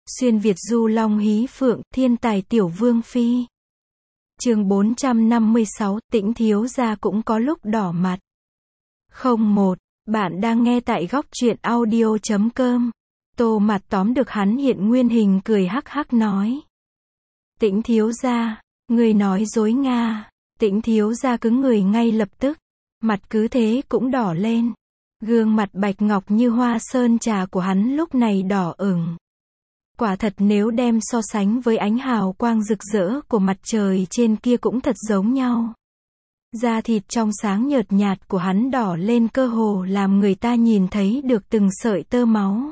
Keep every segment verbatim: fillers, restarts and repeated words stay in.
Xuyên Việt du long hí phượng, thiên tài tiểu vương phi. Chương bốn trăm năm mươi sáu, Tĩnh thiếu gia cũng có lúc đỏ mặt. Không một, bạn đang nghe tại góc truyện audio chấm com. Tô Mặt tóm được hắn hiện nguyên hình cười hắc hắc nói. Tĩnh thiếu gia, người nói dối Nga. Tĩnh thiếu gia cứng người ngay lập tức. Mặt cứ thế cũng đỏ lên. Gương mặt bạch ngọc như hoa sơn trà của hắn lúc này đỏ ửng. Quả thật nếu đem so sánh với ánh hào quang rực rỡ của mặt trời trên kia cũng thật giống nhau. Da thịt trong sáng nhợt nhạt của hắn đỏ lên cơ hồ làm người ta nhìn thấy được từng sợi tơ máu.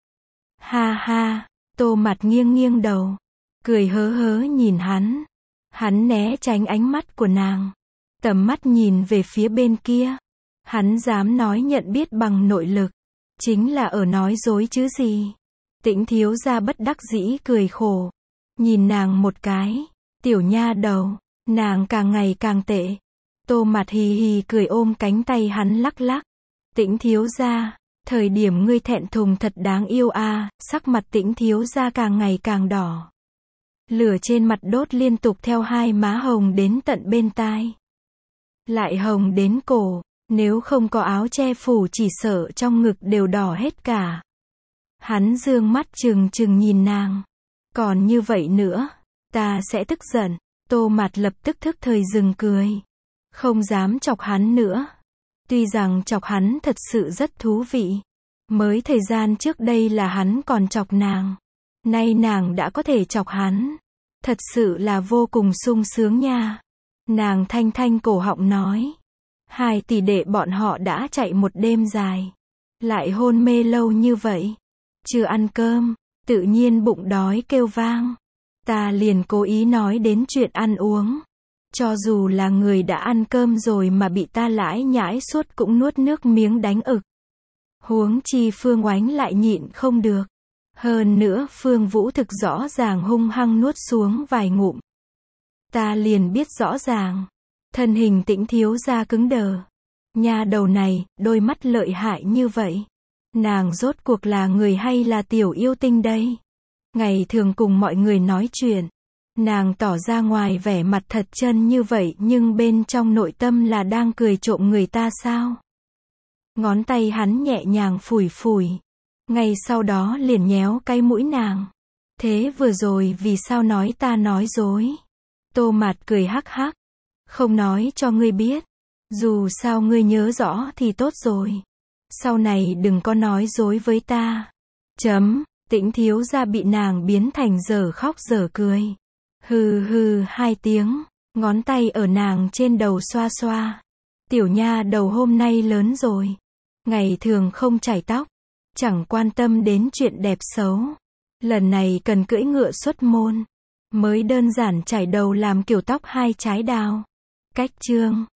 Ha ha, Tô Mặt nghiêng nghiêng đầu, cười hớ hớ nhìn hắn. Hắn né tránh ánh mắt của nàng, tầm mắt nhìn về phía bên kia. Hắn dám nói nhận biết bằng nội lực, chính là ở nói dối chứ gì. Tĩnh thiếu gia bất đắc dĩ cười khổ, nhìn nàng một cái, tiểu nha đầu, nàng càng ngày càng tệ. Tô Mặt hì hì cười ôm cánh tay hắn lắc lắc. Tĩnh thiếu gia, thời điểm ngươi thẹn thùng thật đáng yêu a. À, sắc mặt Tĩnh thiếu gia càng ngày càng đỏ. Lửa trên mặt đốt liên tục theo hai má hồng đến tận bên tai. Lại hồng đến cổ, nếu không có áo che phủ chỉ sợ trong ngực đều đỏ hết cả. Hắn dương mắt trừng trừng nhìn nàng. Còn như vậy nữa, ta sẽ tức giận. Tô Mặt lập tức thức thời dừng cười. Không dám chọc hắn nữa. Tuy rằng chọc hắn thật sự rất thú vị. Mới thời gian trước đây là hắn còn chọc nàng. Nay nàng đã có thể chọc hắn. Thật sự là vô cùng sung sướng nha. Nàng thanh thanh cổ họng nói. Hai tỷ đệ bọn họ đã chạy một đêm dài. Lại hôn mê lâu như vậy. Chưa ăn cơm, tự nhiên bụng đói kêu vang. Ta liền cố ý nói đến chuyện ăn uống. Cho dù là người đã ăn cơm rồi mà bị ta lãi nhãi suốt cũng nuốt nước miếng đánh ực. Huống chi Phương Oánh lại nhịn không được. Hơn nữa Phương Vũ thực rõ ràng hung hăng nuốt xuống vài ngụm. Ta liền biết rõ ràng. Thân hình Tĩnh thiếu gia cứng đờ. Nha đầu này, đôi mắt lợi hại như vậy. Nàng rốt cuộc là người hay là tiểu yêu tinh đây? Ngày thường cùng mọi người nói chuyện, nàng tỏ ra ngoài vẻ mặt thật chân như vậy nhưng bên trong nội tâm là đang cười trộm người ta sao? Ngón tay hắn nhẹ nhàng phủi phủi. Ngay sau đó liền nhéo cái mũi nàng. Thế vừa rồi vì sao nói ta nói dối? Tô Mặt cười hắc hắc. Không nói cho ngươi biết. Dù sao ngươi nhớ rõ thì tốt rồi. Sau này đừng có nói dối với ta. Chấm, Tĩnh thiếu gia bị nàng biến thành dở khóc dở cười. Hừ hừ hai tiếng, ngón tay ở nàng trên đầu xoa xoa. Tiểu nha đầu hôm nay lớn rồi. Ngày thường không chải tóc, chẳng quan tâm đến chuyện đẹp xấu. Lần này cần cưỡi ngựa xuất môn. Mới đơn giản chải đầu làm kiểu tóc hai trái đào. Cách chương